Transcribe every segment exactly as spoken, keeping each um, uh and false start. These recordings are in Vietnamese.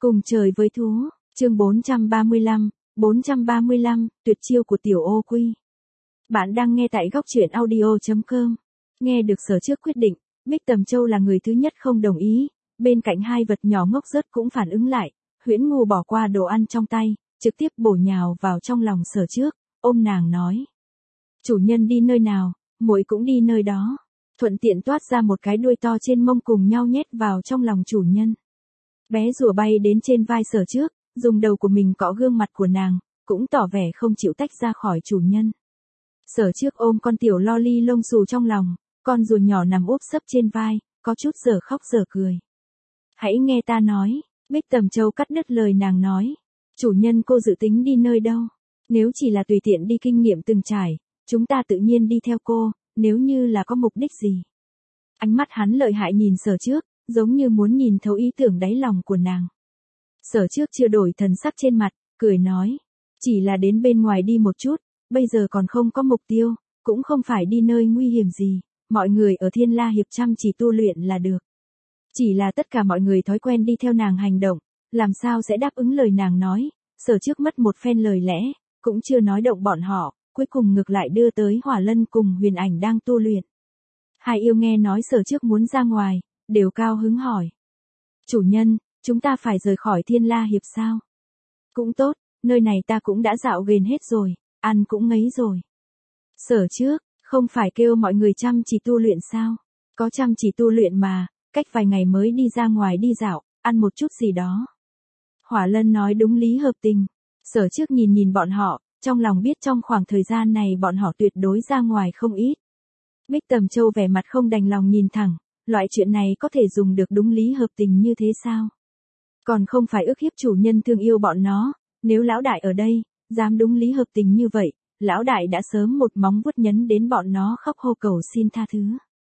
Cùng trời với thú, chương bốn trăm ba mươi lăm, bốn trăm ba mươi lăm, tuyệt chiêu của tiểu ô quy. Bạn đang nghe tại góc truyện audio chấm com. Nghe được Sở Trước quyết định, Bích Tầm Châu là người thứ nhất không đồng ý, bên cạnh hai vật nhỏ ngốc rớt cũng phản ứng lại, Huyễn Ngu bỏ qua đồ ăn trong tay, trực tiếp bổ nhào vào trong lòng Sở Trước, ôm nàng nói. Chủ nhân đi nơi nào, muội cũng đi nơi đó, thuận tiện toát ra một cái đuôi to trên mông cùng nhau nhét vào trong lòng chủ nhân. Bé rùa bay đến trên vai Sở Trước, dùng đầu của mình cọ gương mặt của nàng, cũng tỏ vẻ không chịu tách ra khỏi chủ nhân. Sở Trước ôm con tiểu loli lông xù trong lòng, con rùa nhỏ nằm úp sấp trên vai, có chút giờ khóc giờ cười. Hãy nghe ta nói, Bích Tầm Châu cắt đứt lời nàng nói. Chủ nhân cô dự tính đi nơi đâu? Nếu chỉ là tùy tiện đi kinh nghiệm từng trải, chúng ta tự nhiên đi theo cô, nếu như là có mục đích gì. Ánh mắt hắn lợi hại nhìn Sở Trước, giống như muốn nhìn thấu ý tưởng đáy lòng của nàng. Sở Trước chưa đổi thần sắc trên mặt, cười nói. Chỉ là đến bên ngoài đi một chút, bây giờ còn không có mục tiêu, cũng không phải đi nơi nguy hiểm gì, mọi người ở Thiên La Hiệp chăm chỉ tu luyện là được. Chỉ là tất cả mọi người thói quen đi theo nàng hành động, làm sao sẽ đáp ứng lời nàng nói. Sở Trước mất một phen lời lẽ, cũng chưa nói động bọn họ, cuối cùng ngược lại đưa tới Hỏa Lân cùng Huyền Ảnh đang tu luyện. Hai yêu nghe nói Sở Trước muốn ra ngoài, đều cao hứng hỏi. Chủ nhân, chúng ta phải rời khỏi Thiên La Hiệp sao? Cũng tốt, nơi này ta cũng đã dạo ghền hết rồi, ăn cũng ngấy rồi. Sở Trước, không phải kêu mọi người chăm chỉ tu luyện sao? Có chăm chỉ tu luyện mà, cách vài ngày mới đi ra ngoài đi dạo, ăn một chút gì đó. Hỏa Lân nói đúng lý hợp tình. Sở Trước nhìn nhìn bọn họ, trong lòng biết trong khoảng thời gian này bọn họ tuyệt đối ra ngoài không ít. Bích Tầm Châu vẻ mặt không đành lòng nhìn thẳng, loại chuyện này có thể dùng được đúng lý hợp tình như thế sao? Còn không phải ức hiếp chủ nhân thương yêu bọn nó, nếu lão đại ở đây, dám đúng lý hợp tình như vậy, lão đại đã sớm một móng vuốt nhấn đến bọn nó khóc hô cầu xin tha thứ.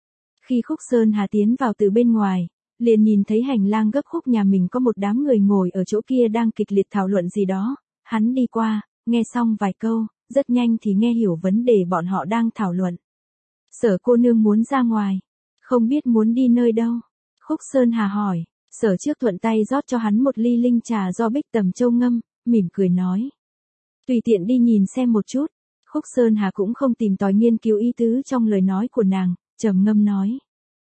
Khi Khúc Sơn Hà tiến vào từ bên ngoài, liền nhìn thấy hành lang gấp khúc nhà mình có một đám người ngồi ở chỗ kia đang kịch liệt thảo luận gì đó, hắn đi qua, nghe xong vài câu, rất nhanh thì nghe hiểu vấn đề bọn họ đang thảo luận. Sở cô nương muốn ra ngoài, không biết muốn đi nơi đâu. Khúc Sơn Hà hỏi, Sở Trước thuận tay rót cho hắn một ly linh trà do Bích Tầm Châu ngâm, mỉm cười nói. Tùy tiện đi nhìn xem một chút. Khúc Sơn Hà cũng không tìm tòi nghiên cứu ý tứ trong lời nói của nàng, trầm ngâm nói.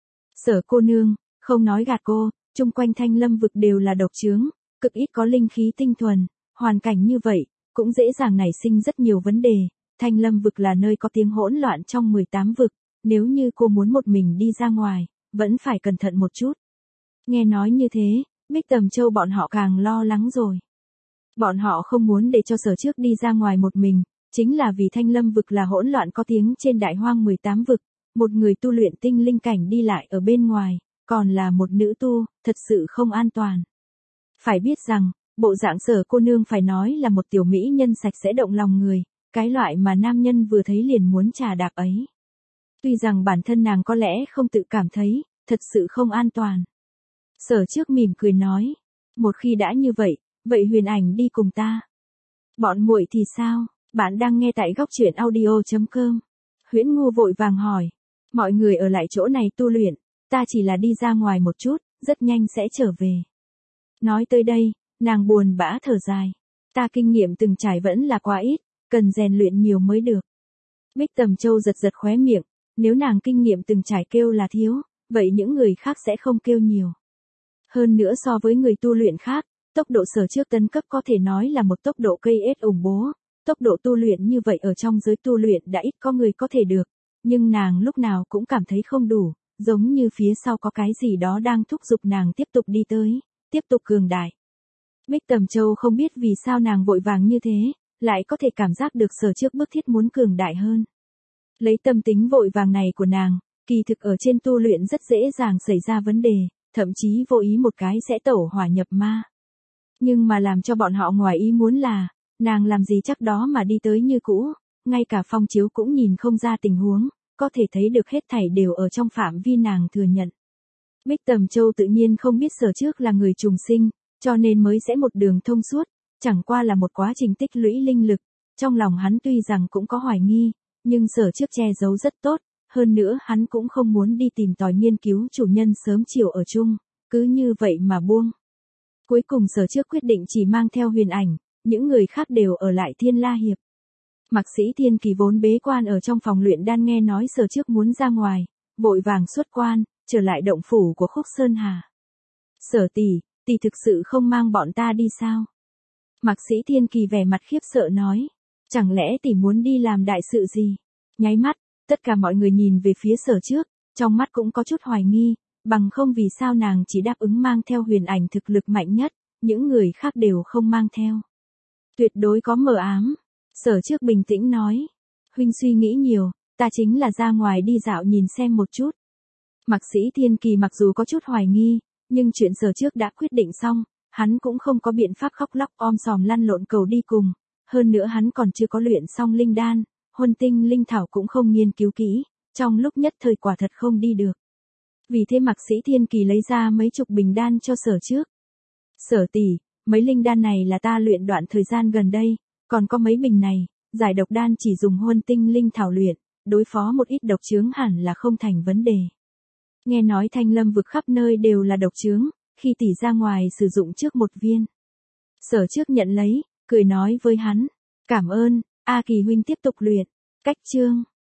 Sở cô nương, không nói gạt cô, chung quanh Thanh Lâm vực đều là độc trướng, cực ít có linh khí tinh thuần, hoàn cảnh như vậy, cũng dễ dàng nảy sinh rất nhiều vấn đề. Thanh Lâm vực là nơi có tiếng hỗn loạn trong mười tám vực, nếu như cô muốn một mình đi ra ngoài, vẫn phải cẩn thận một chút. Nghe nói như thế, Bích Tầm Châu bọn họ càng lo lắng rồi. Bọn họ không muốn để cho Sở Trước đi ra ngoài một mình, chính là vì Thanh Lâm vực là hỗn loạn có tiếng trên đại hoang mười tám vực, một người tu luyện tinh linh cảnh đi lại ở bên ngoài, còn là một nữ tu, thật sự không an toàn. Phải biết rằng, bộ dạng Sở cô nương phải nói là một tiểu mỹ nhân sạch sẽ động lòng người, cái loại mà nam nhân vừa thấy liền muốn trà đạp ấy. Tuy rằng bản thân nàng có lẽ không tự cảm thấy, thật sự không an toàn. Sở Trước mỉm cười nói, một khi đã như vậy, vậy Huyền Ảnh đi cùng ta. Bọn muội thì sao? Bạn đang nghe tại góc truyện audio chấm com. Huyễn Ngu vội vàng hỏi, mọi người ở lại chỗ này tu luyện, ta chỉ là đi ra ngoài một chút, rất nhanh sẽ trở về. Nói tới đây, nàng buồn bã thở dài, ta kinh nghiệm từng trải vẫn là quá ít, cần rèn luyện nhiều mới được. Bích Tầm Châu giật giật khóe miệng, nếu nàng kinh nghiệm từng trải kêu là thiếu, vậy những người khác sẽ không kêu nhiều. Hơn nữa so với người tu luyện khác, tốc độ Sở Trước tấn cấp có thể nói là một tốc độ cây ết ủng bố, tốc độ tu luyện như vậy ở trong giới tu luyện đã ít có người có thể được, nhưng nàng lúc nào cũng cảm thấy không đủ, giống như phía sau có cái gì đó đang thúc giục nàng tiếp tục đi tới, tiếp tục cường đại. Bích Tầm Châu không biết vì sao nàng vội vàng như thế, lại có thể cảm giác được Sở Trước bức thiết muốn cường đại hơn. Lấy tâm tính vội vàng này của nàng, kỳ thực ở trên tu luyện rất dễ dàng xảy ra vấn đề, thậm chí vô ý một cái sẽ tẩu hỏa nhập ma. Nhưng mà làm cho bọn họ ngoài ý muốn là, nàng làm gì chắc đó mà đi tới như cũ, ngay cả phong chiếu cũng nhìn không ra tình huống, có thể thấy được hết thảy đều ở trong phạm vi nàng thừa nhận. Bích Tầm Châu tự nhiên không biết Sở Trước là người trùng sinh, cho nên mới sẽ một đường thông suốt, chẳng qua là một quá trình tích lũy linh lực, trong lòng hắn tuy rằng cũng có hoài nghi, nhưng Sở Trước che giấu rất tốt, hơn nữa hắn cũng không muốn đi tìm tòi nghiên cứu chủ nhân sớm chiều ở chung, cứ như vậy mà buông. Cuối cùng Sở Trước quyết định chỉ mang theo Huyền Ảnh, những người khác đều ở lại Thiên La Hiệp. Mạc Sĩ Thiên Kỳ vốn bế quan ở trong phòng luyện đan nghe nói Sở Trước muốn ra ngoài, vội vàng xuất quan, trở lại động phủ của Khúc Sơn Hà. Sở tỷ, tỷ thực sự không mang bọn ta đi sao? Mạc Sĩ Thiên Kỳ vẻ mặt khiếp sợ nói, chẳng lẽ tỷ muốn đi làm đại sự gì? Nháy mắt, tất cả mọi người nhìn về phía Sở Trước, trong mắt cũng có chút hoài nghi, bằng không vì sao nàng chỉ đáp ứng mang theo Huyền Ảnh thực lực mạnh nhất, những người khác đều không mang theo. Tuyệt đối có mờ ám. Sở Trước bình tĩnh nói, huynh suy nghĩ nhiều, ta chính là ra ngoài đi dạo nhìn xem một chút. Mạc Sĩ Thiên Kỳ mặc dù có chút hoài nghi, nhưng chuyện Sở Trước đã quyết định xong, hắn cũng không có biện pháp khóc lóc om sòm lăn lộn cầu đi cùng, hơn nữa hắn còn chưa có luyện xong linh đan, huân tinh linh thảo cũng không nghiên cứu kỹ, trong lúc nhất thời quả thật không đi được. Vì thế Mạc Sĩ Thiên Kỳ lấy ra mấy chục bình đan cho Sở Trước. Sở tỷ, mấy linh đan này là ta luyện đoạn thời gian gần đây, còn có mấy bình này, giải độc đan chỉ dùng huân tinh linh thảo luyện, đối phó một ít độc chướng hẳn là không thành vấn đề. Nghe nói Thanh Lâm vực khắp nơi đều là độc chướng, khi tỷ ra ngoài sử dụng trước một viên. Sở Trước nhận lấy, cười nói với hắn, cảm ơn, A Kỳ huynh tiếp tục luyện. Cách chương